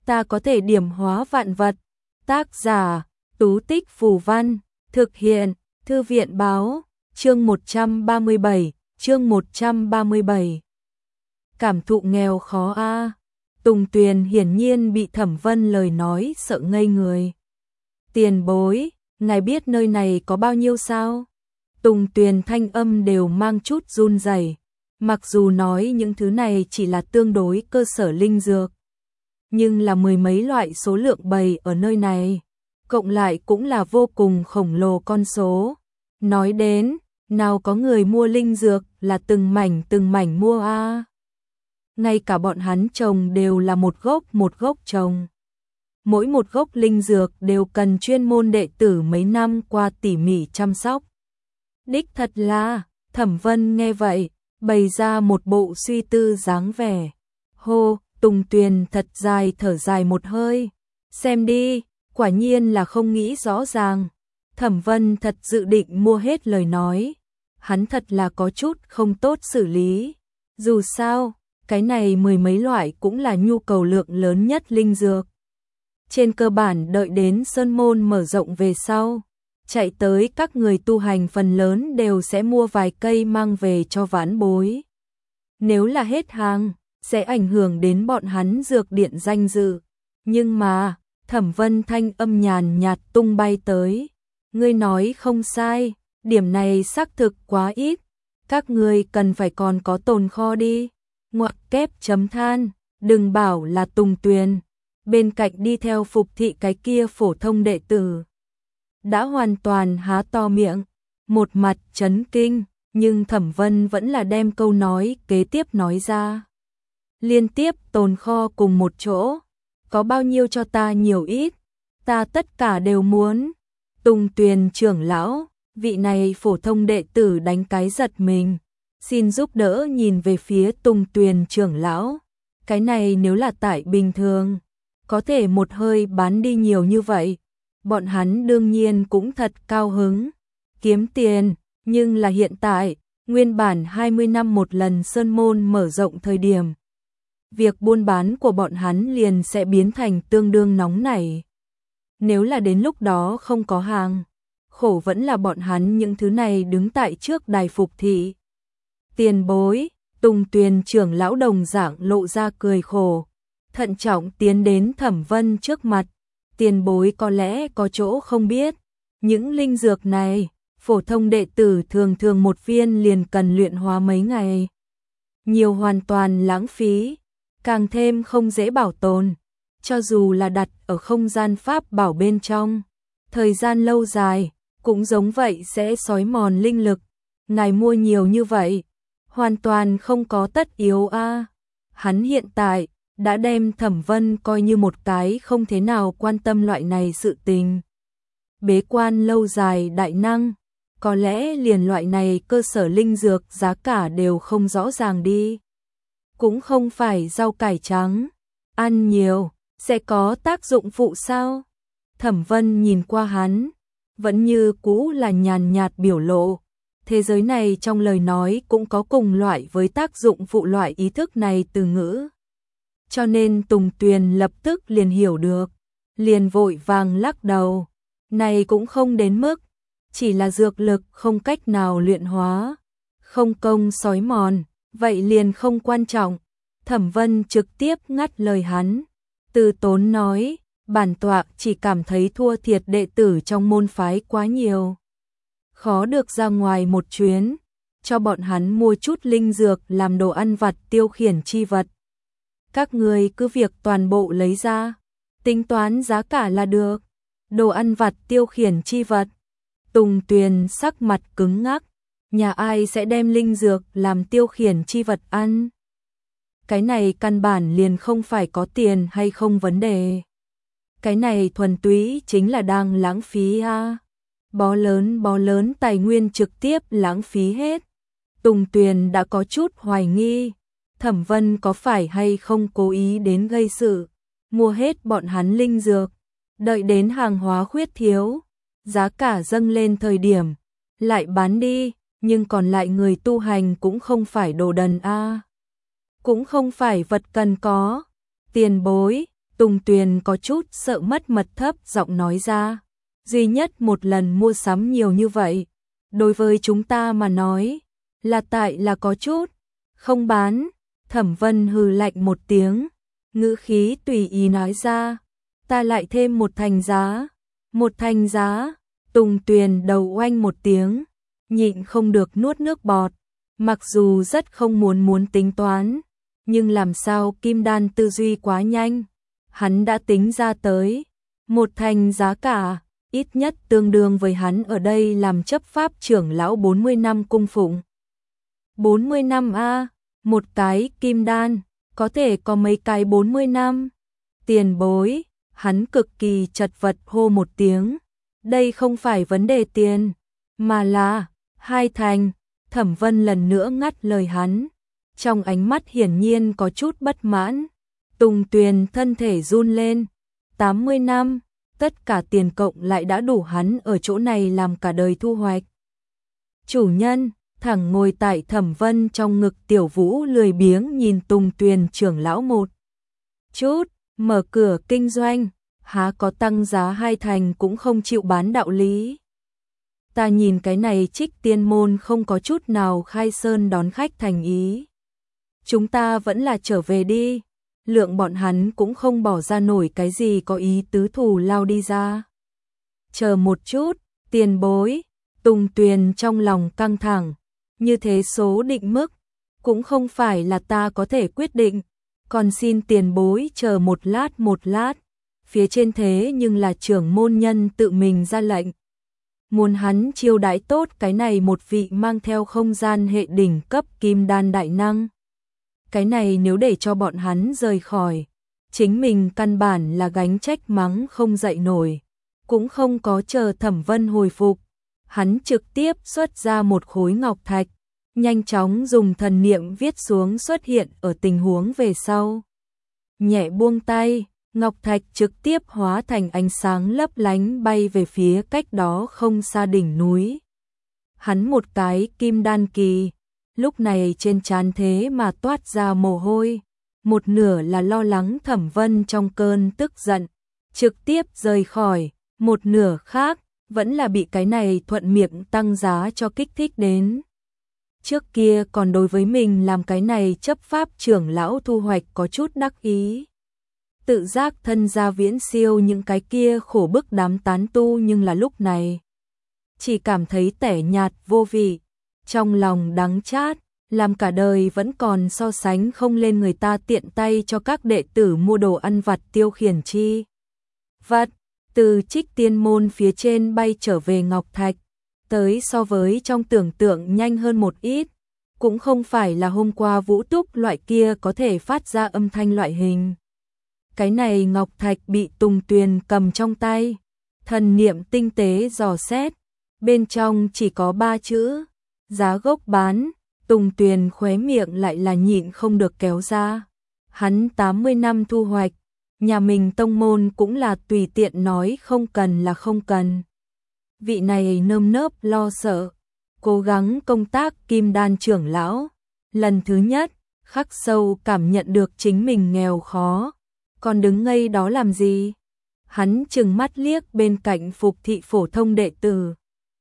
ta có thể điểm hóa vạn vật. Tác giả, Tú Tích Phù Văn, thực hiện, Thư viện Báo, chương 137, chương 137. Cảm thụ nghèo khó a. Tùng Tuyền hiển nhiên bị Thẩm Vân lời nói sợ ngây người. Tiền bối, ngài biết nơi này có bao nhiêu sao? Tùng Tuyền thanh âm đều mang chút run rẩy. Mặc dù nói những thứ này chỉ là tương đối cơ sở linh dược, nhưng là mười mấy loại số lượng bày ở nơi này, cộng lại cũng là vô cùng khổng lồ con số. Nói đến, nào có người mua linh dược là từng mảnh mua a. Ngay cả bọn hắn trồng đều là một gốc trồng. Mỗi một gốc linh dược đều cần chuyên môn đệ tử mấy năm qua tỉ mỉ chăm sóc. Đích thật là, Thẩm Vân nghe vậy, bày ra một bộ suy tư dáng vẻ. Hô, Tùng Tuyền thật dài thở dài một hơi. Xem đi, quả nhiên là không nghĩ rõ ràng. Thẩm Vân thật dự định mua hết lời nói. Hắn thật là có chút không tốt xử lý. Dù sao, cái này mười mấy loại cũng là nhu cầu lượng lớn nhất linh dược. Trên cơ bản đợi đến Sơn Môn mở rộng về sau, chạy tới các người tu hành phần lớn đều sẽ mua vài cây mang về cho vãn bối. Nếu là hết hàng, sẽ ảnh hưởng đến bọn hắn dược điện danh dự. Nhưng mà, Thẩm Vân thanh âm nhàn nhạt tung bay tới. Ngươi nói không sai, điểm này xác thực quá ít. Các ngươi cần phải còn có tồn kho đi. Ngoặc kép chấm than, đừng bảo là Tùng Tuyền. Bên cạnh đi theo Phục Thị cái kia phổ thông đệ tử đã hoàn toàn há to miệng, một mặt chấn kinh, nhưng Thẩm Vân vẫn là đem câu nói kế tiếp nói ra. Liên tiếp tồn kho cùng một chỗ, có bao nhiêu cho ta nhiều ít, ta tất cả đều muốn. Tùng Tuyền trưởng lão, vị này phổ thông đệ tử đánh cái giật mình, xin giúp đỡ nhìn về phía Tùng Tuyền trưởng lão. Cái này nếu là tại bình thường, có thể một hơi bán đi nhiều như vậy, bọn hắn đương nhiên cũng thật cao hứng, kiếm tiền, nhưng là hiện tại, nguyên bản 20 năm một lần Sơn Môn mở rộng thời điểm, việc buôn bán của bọn hắn liền sẽ biến thành tương đương nóng nảy. Nếu là đến lúc đó không có hàng, khổ vẫn là bọn hắn những thứ này đứng tại trước đài Phục Thị. Tiền bối, Tùng Tuyền trưởng lão đồng dạng lộ ra cười khổ, thận trọng tiến đến Thẩm Vân trước mặt. Tiền bối có lẽ có chỗ không biết, những linh dược này, phổ thông đệ tử thường thường một viên liền cần luyện hóa mấy ngày. Nhiều hoàn toàn lãng phí, càng thêm không dễ bảo tồn, cho dù là đặt ở không gian pháp bảo bên trong, thời gian lâu dài, cũng giống vậy sẽ xói mòn linh lực. Ngài mua nhiều như vậy, hoàn toàn không có tất yếu a. Hắn hiện tại đã đem Thẩm Vân coi như một cái không thế nào quan tâm loại này sự tình. Bế quan lâu dài đại năng, có lẽ liền loại này cơ sở linh dược giá cả đều không rõ ràng đi. Cũng không phải rau cải trắng, ăn nhiều, sẽ có tác dụng phụ sao? Thẩm Vân nhìn qua hắn, vẫn như cũ là nhàn nhạt biểu lộ. Thế giới này trong lời nói cũng có cùng loại với tác dụng phụ loại ý thức này từ ngữ. Cho nên Tùng Tuyền lập tức liền hiểu được, liền vội vàng lắc đầu. Này cũng không đến mức, chỉ là dược lực không cách nào luyện hóa, không công xói mòn, vậy liền không quan trọng. Thẩm Vân trực tiếp ngắt lời hắn, từ tốn nói, bản tọa chỉ cảm thấy thua thiệt đệ tử trong môn phái quá nhiều. Khó được ra ngoài một chuyến, cho bọn hắn mua chút linh dược làm đồ ăn vặt tiêu khiển chi vật. Các người cứ việc toàn bộ lấy ra, tính toán giá cả là được. Đồ ăn vặt tiêu khiển chi vật. Tùng Tuyền sắc mặt cứng ngắc, nhà ai sẽ đem linh dược làm tiêu khiển chi vật ăn? Cái này căn bản liền không phải có tiền hay không vấn đề. Cái này thuần túy chính là đang lãng phí a. Bó lớn tài nguyên trực tiếp lãng phí hết. Tùng Tuyền đã có chút hoài nghi, Thẩm Vân có phải hay không cố ý đến gây sự, mua hết bọn hắn linh dược, đợi đến hàng hóa khuyết thiếu, giá cả dâng lên thời điểm, lại bán đi, nhưng còn lại người tu hành cũng không phải đồ đần a, cũng không phải vật cần có. Tiền bối, Tùng Tuyền có chút sợ mất mật thấp giọng nói ra. Duy nhất một lần mua sắm nhiều như vậy, đối với chúng ta mà nói, là tại là có chút không bán. Thẩm Vân hừ lạnh một tiếng, ngữ khí tùy ý nói ra, ta lại thêm một thành giá. Một thành giá? Tùng Tuyền đầu oanh một tiếng, nhịn không được nuốt nước bọt, mặc dù rất không muốn tính toán, nhưng làm sao Kim Đan tư duy quá nhanh, hắn đã tính ra tới, một thành giá cả, ít nhất tương đương với hắn ở đây làm chấp pháp trưởng lão 40 năm cung phụng. 40 năm a, một cái Kim Đan, có thể có mấy cái 40 năm. Tiền bối, hắn cực kỳ chật vật hô một tiếng. Đây không phải vấn đề tiền, mà là 2 thành. Thẩm Vân lần nữa ngắt lời hắn, trong ánh mắt hiển nhiên có chút bất mãn. Tùng Tuyền thân thể run lên. 80 năm, tất cả tiền cộng lại đã đủ hắn ở chỗ này làm cả đời thu hoạch. Chủ nhân, thẳng ngồi tại Thẩm Vân trong ngực Tiểu Vũ lười biếng nhìn Tùng Tuyền trưởng lão một chút, mở cửa kinh doanh, há có tăng giá 2 thành cũng không chịu bán đạo lý. Ta nhìn cái này Trích Tiên môn không có chút nào khai sơn đón khách thành ý. Chúng ta vẫn là trở về đi. Lượng bọn hắn cũng không bỏ ra nổi cái gì có ý tứ thù lao đi ra. Chờ một chút, tiền bối. Tùng Tuyền trong lòng căng thẳng, như thế số định mức, cũng không phải là ta có thể quyết định, còn xin tiền bối chờ một lát, phía trên thế nhưng là trưởng môn nhân tự mình ra lệnh. Muốn hắn chiêu đãi tốt cái này một vị mang theo không gian hệ đỉnh cấp Kim Đan đại năng. Cái này nếu để cho bọn hắn rời khỏi, chính mình căn bản là gánh trách mắng không dậy nổi, cũng không có chờ Thẩm Vân hồi phục. Hắn trực tiếp xuất ra một khối ngọc thạch, nhanh chóng dùng thần niệm viết xuống xuất hiện ở tình huống về sau. Nhẹ buông tay, ngọc thạch trực tiếp hóa thành ánh sáng lấp lánh bay về phía cách đó không xa đỉnh núi. Hắn một cái Kim Đan kỳ, lúc này trên trán thế mà toát ra mồ hôi, một nửa là lo lắng Thẩm Vân trong cơn tức giận trực tiếp rời khỏi, một nửa khác vẫn là bị cái này thuận miệng tăng giá cho kích thích đến. Trước kia còn đối với mình làm cái này chấp pháp trưởng lão thu hoạch có chút đắc ý. Tự giác thân gia viễn siêu những cái kia khổ bức đám tán tu, nhưng là lúc này chỉ cảm thấy tẻ nhạt vô vị, trong lòng đắng chát, làm cả đời vẫn còn so sánh không lên người ta tiện tay cho các đệ tử mua đồ ăn vặt tiêu khiển chi vật. Từ Trích Tiên môn phía trên bay trở về ngọc thạch, tới so với trong tưởng tượng nhanh hơn một ít, cũng không phải là hôm qua Vũ Túc loại kia có thể phát ra âm thanh loại hình. Cái này ngọc thạch bị Tùng Tuyền cầm trong tay, thần niệm tinh tế dò xét, bên trong chỉ có 3 chữ, giá gốc bán. Tùng Tuyền khóe miệng lại là nhịn không được kéo ra. Hắn 80 năm thu hoạch, nhà mình tông môn cũng là tùy tiện nói không cần là không cần. Vị này nơm nớp lo sợ, cố gắng công tác Kim Đan trưởng lão, lần thứ nhất khắc sâu cảm nhận được chính mình nghèo khó, còn đứng ngây đó làm gì? Hắn trừng mắt liếc bên cạnh phục thị phổ thông đệ tử,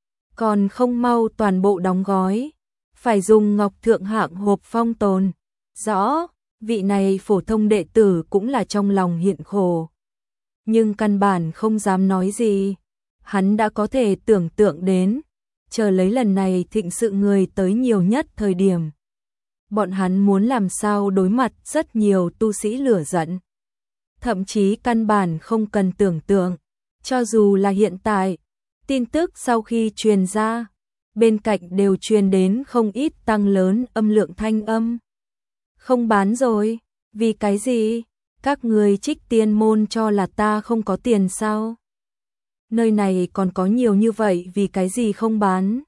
còn không mau toàn bộ đóng gói, phải dùng ngọc thượng hạng hộp phong tồn. Rõ, vị này phổ thông đệ tử cũng là trong lòng hiện khổ, nhưng căn bản không dám nói gì. Hắn đã có thể tưởng tượng đến, chờ lấy lần này thịnh sự người tới nhiều nhất thời điểm, bọn hắn muốn làm sao đối mặt rất nhiều tu sĩ lửa giận. Thậm chí căn bản không cần tưởng tượng, cho dù là hiện tại, tin tức sau khi truyền ra, bên cạnh đều truyền đến không ít tăng lớn âm lượng thanh âm. Không bán rồi, vì cái gì? Các người Trích Tiên môn cho là ta không có tiền sao? Nơi này còn có nhiều như vậy, vì cái gì không bán?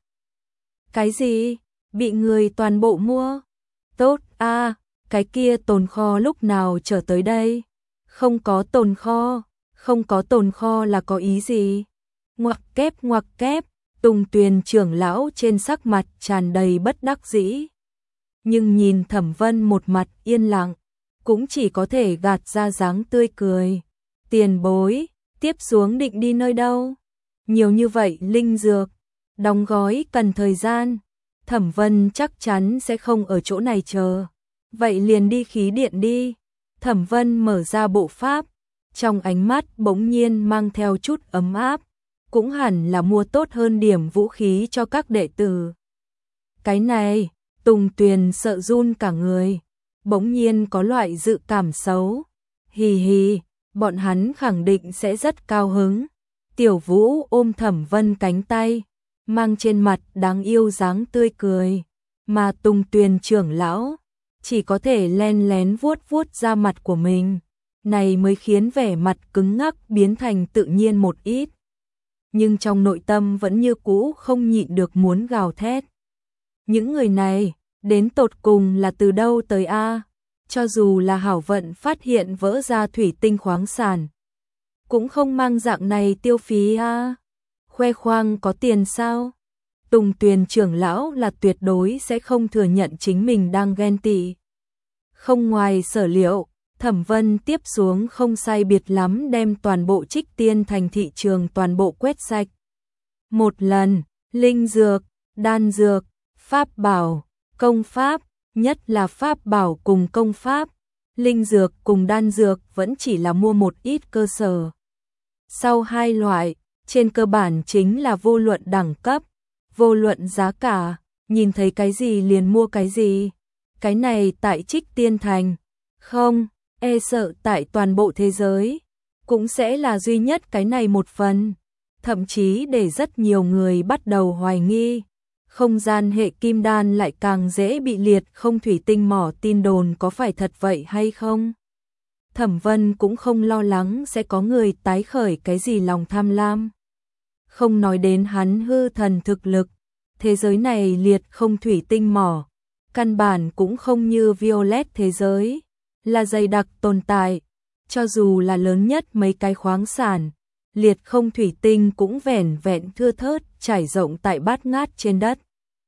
Cái gì? Bị người toàn bộ mua? Tốt a, cái kia tồn kho lúc nào trở tới đây? Không có tồn kho, không có tồn kho là có ý gì? Ngoặc kép, Tùng Tuyền trưởng lão trên sắc mặt tràn đầy bất đắc dĩ. Nhưng nhìn Thẩm Vân một mặt yên lặng, cũng chỉ có thể gạt ra dáng tươi cười. Tiền bối, tiếp xuống định đi nơi đâu? Nhiều như vậy linh dược, đóng gói cần thời gian. Thẩm Vân chắc chắn sẽ không ở chỗ này chờ. Vậy liền đi khí điện đi. Thẩm Vân mở ra bộ pháp, trong ánh mắt bỗng nhiên mang theo chút ấm áp. Cũng hẳn là mua tốt hơn điểm vũ khí cho các đệ tử. Cái này, Tùng Tuyền sợ run cả người. Bỗng nhiên có loại dự cảm xấu. Hì hì, bọn hắn khẳng định sẽ rất cao hứng. Tiểu Vũ ôm Thẩm Vân cánh tay, mang trên mặt đáng yêu dáng tươi cười. Mà Tùng Tuyền trưởng lão chỉ có thể len lén vuốt vuốt da mặt của mình. Này mới khiến vẻ mặt cứng ngắc biến thành tự nhiên một ít. Nhưng trong nội tâm vẫn như cũ không nhịn được muốn gào thét. Những người này, đến tột cùng là từ đâu tới a? Cho dù là hảo vận phát hiện vỡ ra thủy tinh khoáng sản, cũng không mang dạng này tiêu phí a. Khoe khoang có tiền sao? Tùng Tuyền trưởng lão là tuyệt đối sẽ không thừa nhận chính mình đang ghen tị. Không ngoài sở liệu, Thẩm Vân tiếp xuống không sai biệt lắm đem toàn bộ Trích Tiên thành thị trường toàn bộ quét sạch. Một lần, linh dược, đan dược, pháp bảo, công pháp, nhất là pháp bảo cùng công pháp, linh dược cùng đan dược vẫn chỉ là mua một ít cơ sở. Sau hai loại, trên cơ bản chính là vô luận đẳng cấp, vô luận giá cả, nhìn thấy cái gì liền mua cái gì. Cái này tại Trích Tiên thành, không, e sợ tại toàn bộ thế giới, cũng sẽ là duy nhất cái này một phần. Thậm chí để rất nhiều người bắt đầu hoài nghi, không gian hệ kim đan lại càng dễ bị liệt không thủy tinh mỏ tin đồn có phải thật vậy hay không? Thẩm Vân cũng không lo lắng sẽ có người tái khởi cái gì lòng tham lam. Không nói đến hắn hư thần thực lực, thế giới này liệt không thủy tinh mỏ, căn bản cũng không như Violet thế giới, là dày đặc tồn tại, cho dù là lớn nhất mấy cái khoáng sản, liệt không thủy tinh cũng vẻn vẹn thưa thớt trải rộng tại bát ngát trên đất.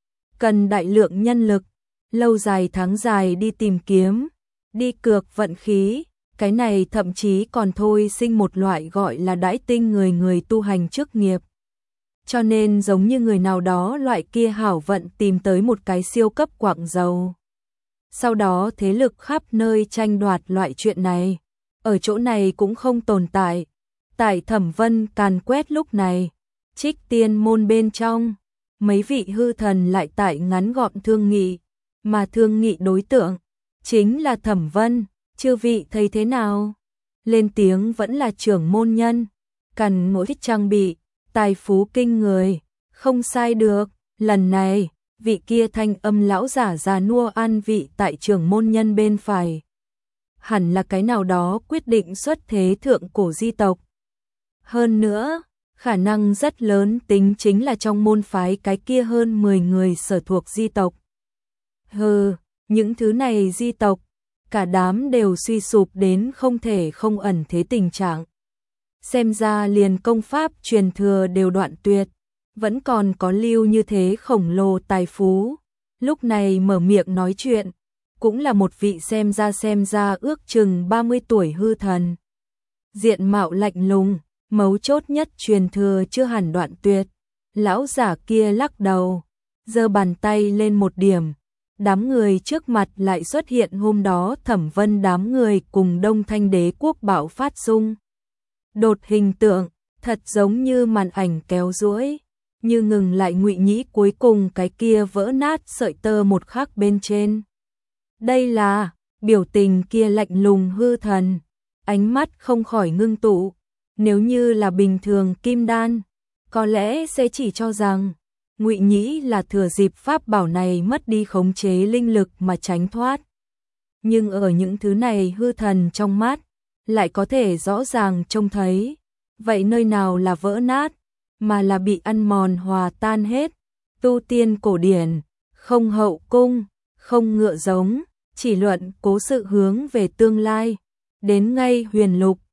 Cần đại lượng nhân lực, lâu dài tháng dài đi tìm kiếm, đi cược vận khí, cái này thậm chí còn thôi sinh một loại gọi là đãi tinh người tu hành chức nghiệp. Cho nên giống như người nào đó loại kia hảo vận tìm tới một cái siêu cấp quặng dầu. Sau đó thế lực khắp nơi tranh đoạt loại chuyện này, ở chỗ này cũng không tồn tại. Tại Thẩm Vân càn quét lúc này, Trích Tiên môn bên trong, mấy vị hư thần lại tại ngắn gọn thương nghị, mà thương nghị đối tượng chính là Thẩm Vân. Chư vị thấy thế nào? Lên tiếng vẫn là trưởng môn nhân, cần mỗi thích trang bị, tài phú kinh người, không sai được. Lần này, vị kia thanh âm lão giả già nua an vị tại trưởng môn nhân bên phải. Hẳn là cái nào đó quyết định xuất thế thượng cổ di tộc. Hơn nữa, khả năng rất lớn tính chính là trong môn phái cái kia hơn 10 người sở thuộc di tộc. Hừ, những thứ này di tộc, cả đám đều suy sụp đến không thể không ẩn thế tình trạng. Xem ra liền công pháp truyền thừa đều đoạn tuyệt, vẫn còn có lưu như thế khổng lồ tài phú. Lúc này mở miệng nói chuyện, cũng là một vị xem ra ước chừng 30 tuổi hư thần. Diện mạo lạnh lùng, mấu chốt nhất truyền thừa chưa hẳn đoạn tuyệt. Lão giả kia lắc đầu, giơ bàn tay lên một điểm. Đám người trước mặt lại xuất hiện hôm đó Thẩm Vân đám người cùng Đông Thanh Đế quốc bạo phát xung đột hình tượng, thật giống như màn ảnh kéo duỗi, như ngừng lại Ngụy Nhĩ cuối cùng cái kia vỡ nát sợi tơ một khắc bên trên. Đây là biểu tình kia lạnh lùng hư thần, ánh mắt không khỏi ngưng tụ. Nếu như là bình thường kim đan, có lẽ sẽ chỉ cho rằng Ngụy Nhĩ là thừa dịp pháp bảo này mất đi khống chế linh lực mà tránh thoát. Nhưng ở những thứ này hư thần trong mắt, lại có thể rõ ràng trông thấy. Vậy nơi nào là vỡ nát, mà là bị ăn mòn hòa tan hết. Tu tiên cổ điển, không hậu cung, không ngựa giống, chỉ luận cố sự hướng về tương lai. Đến ngay huyền lục,